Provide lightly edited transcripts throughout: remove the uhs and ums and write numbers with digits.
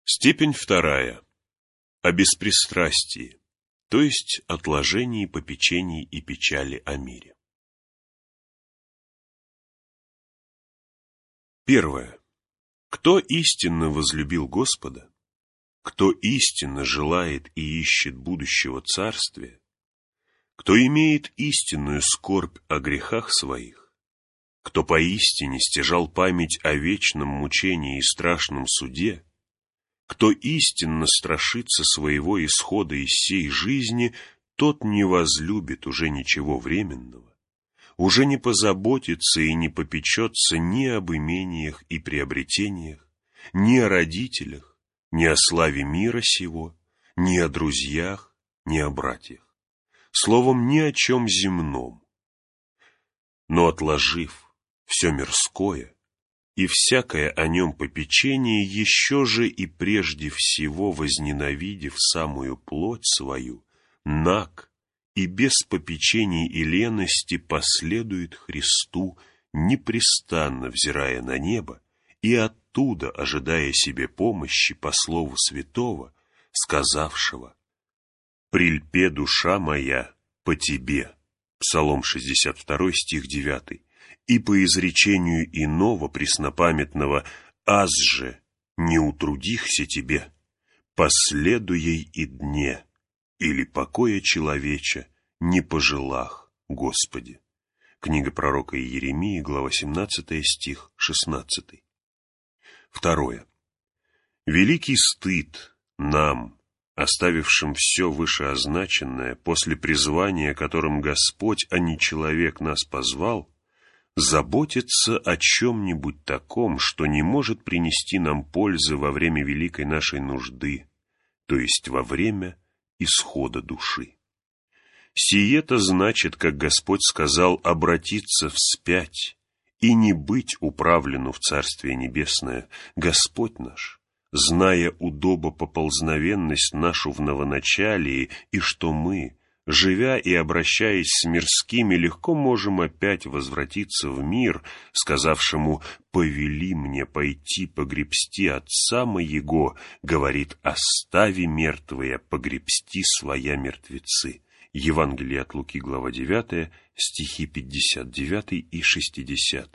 Степень вторая. О беспристрастии, то есть отложении попечений и печали о мире. Первое. Кто истинно возлюбил Господа, кто истинно желает и ищет будущего царствия, кто имеет истинную скорбь о грехах своих, кто поистине стяжал память о вечном мучении и страшном суде, кто истинно страшится своего исхода из сей жизни, тот не возлюбит уже ничего временного, уже не позаботится и не попечется ни об имениях и приобретениях, ни о родителях, ни о славе мира сего, ни о друзьях, ни о братьях, словом, ни о чем земном. Но отложив все мирское и всякое о нем попечение, еще же и прежде всего возненавидев самую плоть свою, наг и без попечений и лености последует Христу, непрестанно взирая на небо и оттуда ожидая себе помощи по слову святого, сказавшего: «Прильпе душа моя по тебе». Псалом 62, стих 9. И по изречению иного преснопамятного: «Аз же не утрудихся тебе, последуй ей и дне, или покоя человеча не пожелах, Господи». Книга пророка Иеремии, глава 17, стих 16. Второе. Великий стыд нам, оставившим все вышеозначенное, после призвания, которым Господь, а не человек, нас позвал, заботиться о чем-нибудь таком, что не может принести нам пользы во время великой нашей нужды, то есть во время исхода души. Сие-то значит, как Господь сказал, обратиться вспять и не быть управлену в Царствие Небесное. Господь наш, зная удобопоползновенность нашу в новоначалии, и что мы, живя и обращаясь с мирскими, легко можем опять возвратиться в мир, сказавшему: «Повели мне пойти погребсти отца моего», говорит: «Остави мертвые, погребсти своя мертвецы». Евангелие от Луки, глава 9, стихи 59 и 60.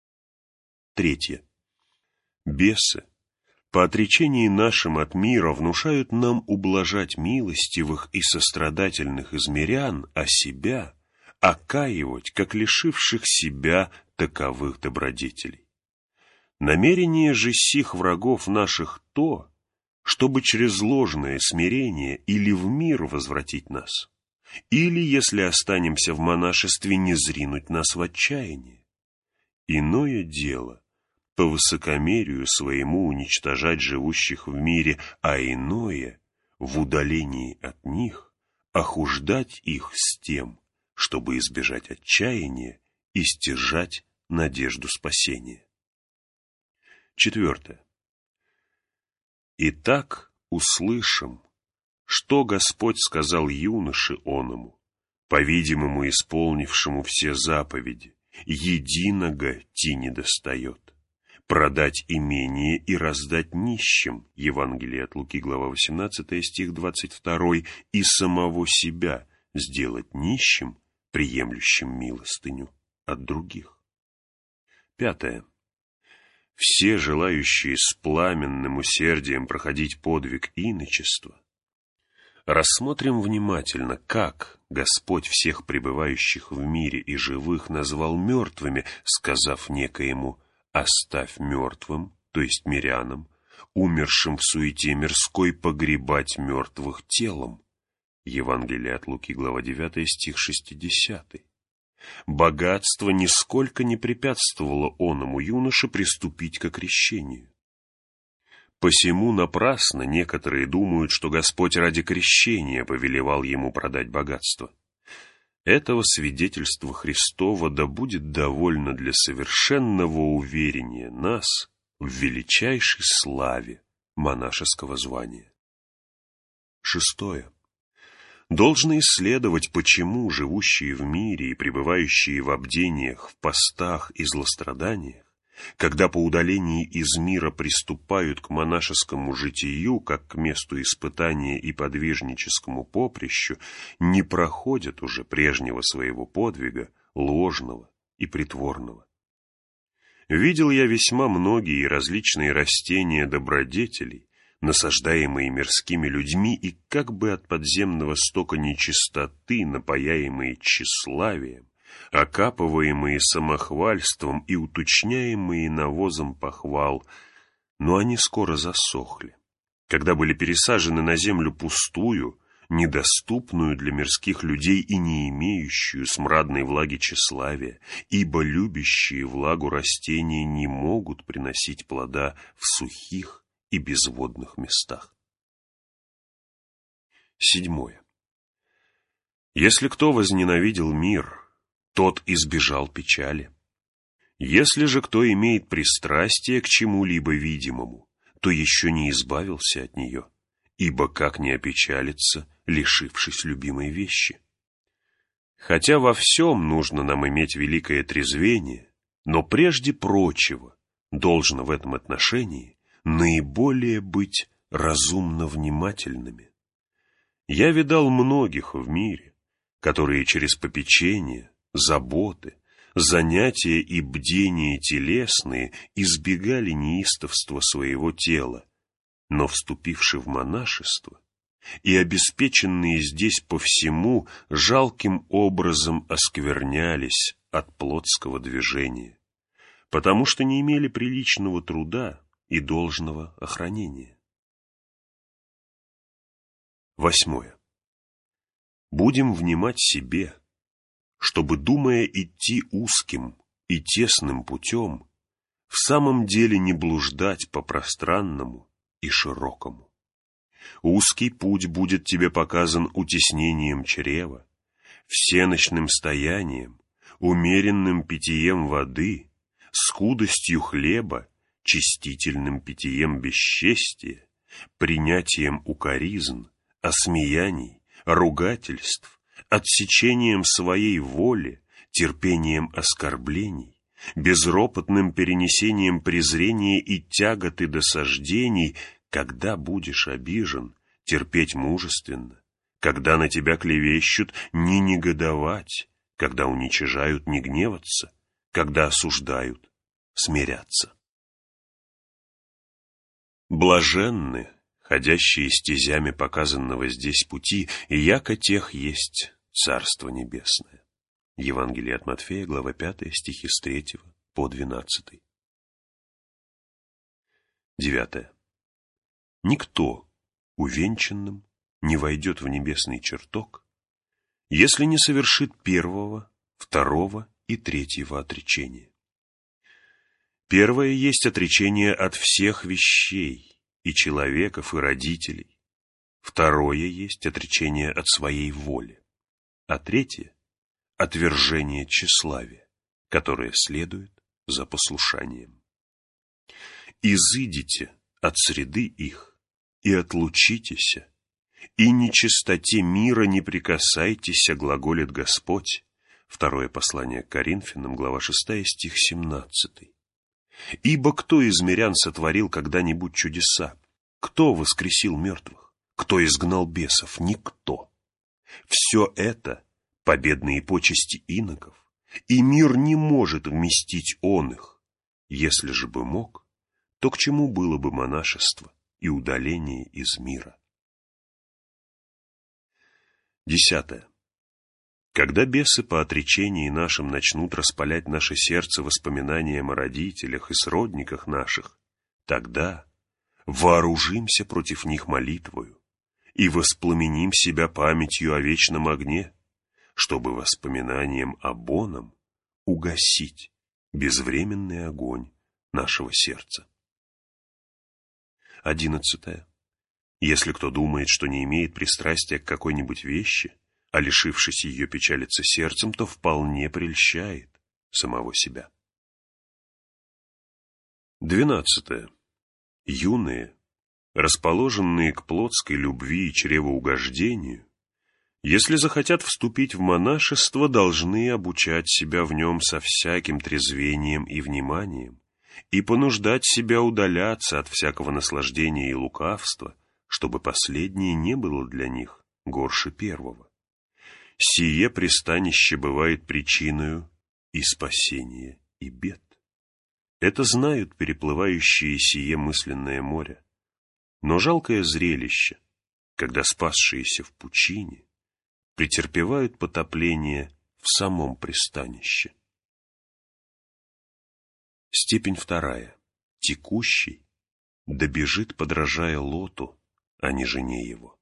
Третье. Бесы, по отречении нашим от мира, внушают нам ублажать милостивых и сострадательных измирян, а себя окаивать, как лишивших себя таковых добродетелей. Намерение же сих врагов наших то, чтобы через ложное смирение или в мир возвратить нас, или, если останемся в монашестве, не зринуть нас в отчаяние. Иное дело по высокомерию своему уничтожать живущих в мире, а иное в удалении от них охуждать их с тем, чтобы избежать отчаяния и стяжать надежду спасения. Четвертое. Итак, услышим, что Господь сказал юноше оному, по-видимому, исполнившему все заповеди: единого ти недостает, продать имение и раздать нищим, Евангелие от Луки, глава 18, стих 22, и самого себя сделать нищим, приемлющим милостыню от других. Пятое. Все желающие с пламенным усердием проходить подвиг иночества, рассмотрим внимательно, как Господь всех пребывающих в мире и живых назвал мертвыми, сказав некоему: «Оставь мертвым», то есть мирянам, умершим в суете мирской, погребать мертвых телом. Евангелие от Луки, глава 9, стих 60. Богатство нисколько не препятствовало оному юноше приступить к крещению. Посему напрасно некоторые думают, что Господь ради крещения повелевал ему продать богатство. Этого свидетельства Христова да будет довольно для совершенного уверения нас в величайшей славе монашеского звания. Шестое. Должно исследовать, почему живущие в мире и пребывающие в обдениях, в постах и злостраданиях когда по удалении из мира приступают к монашескому житию, как к месту испытания и подвижническому поприщу, не проходят уже прежнего своего подвига, ложного и притворного. Видел я весьма многие и различные растения добродетелей, насаждаемые мирскими людьми и как бы от подземного стока нечистоты, напояемые тщеславием, окапываемые самохвальством и уточняемые навозом похвал, но они скоро засохли, когда были пересажены на землю пустую, недоступную для мирских людей и не имеющую смрадной влаги тщеславия, ибо любящие влагу растения не могут приносить плода в сухих и безводных местах. 7. Если кто возненавидел мир, тот избежал печали. Если же кто имеет пристрастие к чему-либо видимому, то еще не избавился от нее, ибо как не опечалиться, лишившись любимой вещи? Хотя во всем нужно нам иметь великое трезвение, но прежде прочего должно в этом отношении наиболее быть разумно внимательными. Я видал многих в мире, которые через попечение, заботы, занятия и бдения телесные избегали неистовства своего тела, но, вступивши в монашество и обеспеченные здесь по всему, жалким образом осквернялись от плотского движения, потому что не имели приличного труда и должного охранения. 8. Будем внимать себе, чтобы, думая идти узким и тесным путем, в самом деле не блуждать по пространному и широкому. Узкий путь будет тебе показан утеснением чрева, всеночным стоянием, умеренным питьем воды, скудостью хлеба, чистительным питьем бесчестия, принятием укоризн, осмеяний, ругательств, отсечением своей воли, терпением оскорблений, безропотным перенесением презрения и тяготы досаждений, когда будешь обижен, терпеть мужественно, когда на тебя клевещут, не негодовать, когда уничижают, не гневаться, когда осуждают, смиряться. Блаженны, ходящие стезями показанного здесь пути, и яко тех есть Царство Небесное. Евангелие от Матфея, глава 5, стихи с 3 по 12. 9. Никто увенчанным не войдет в небесный чертог, если не совершит первого, второго и третьего отречения. Первое есть отречение от всех вещей, и человеков, и родителей. Второе есть отречение от своей воли. А третье — отвержение тщеславия, которое следует за послушанием. «Изыдите от среды их, и отлучитесь, и нечистоте мира не прикасайтесь, глаголит Господь». Второе послание к Коринфянам, глава 6, стих 17. «Ибо кто из мирян сотворил когда-нибудь чудеса? Кто воскресил мертвых? Кто изгнал бесов? Никто. Все это — победные почести иноков, и мир не может вместить он их. Если же бы мог, то к чему было бы монашество и удаление из мира?» 10. Когда бесы по отречении нашим начнут распалять наше сердце воспоминанием о родителях и сродниках наших, тогда вооружимся против них молитвою и воспламеним себя памятью о вечном огне, чтобы воспоминанием об оном угасить безвременный огонь нашего сердца. 11. Если кто думает, что не имеет пристрастия к какой-нибудь вещи, а лишившись ее печалится сердцем, то вполне прельщает самого себя. 12. Юные, расположенные к плотской любви и чревоугождению, если захотят вступить в монашество, должны обучать себя в нем со всяким трезвением и вниманием, и понуждать себя удаляться от всякого наслаждения и лукавства, чтобы последнее не было для них горше первого. Сие пристанище бывает причиною и спасения, и бед. Это знают переплывающие сие мысленное море. Но жалкое зрелище, когда спасшиеся в пучине претерпевают потопление в самом пристанище. Степень вторая. Текущий добежит, подражая Лоту, а не жене его.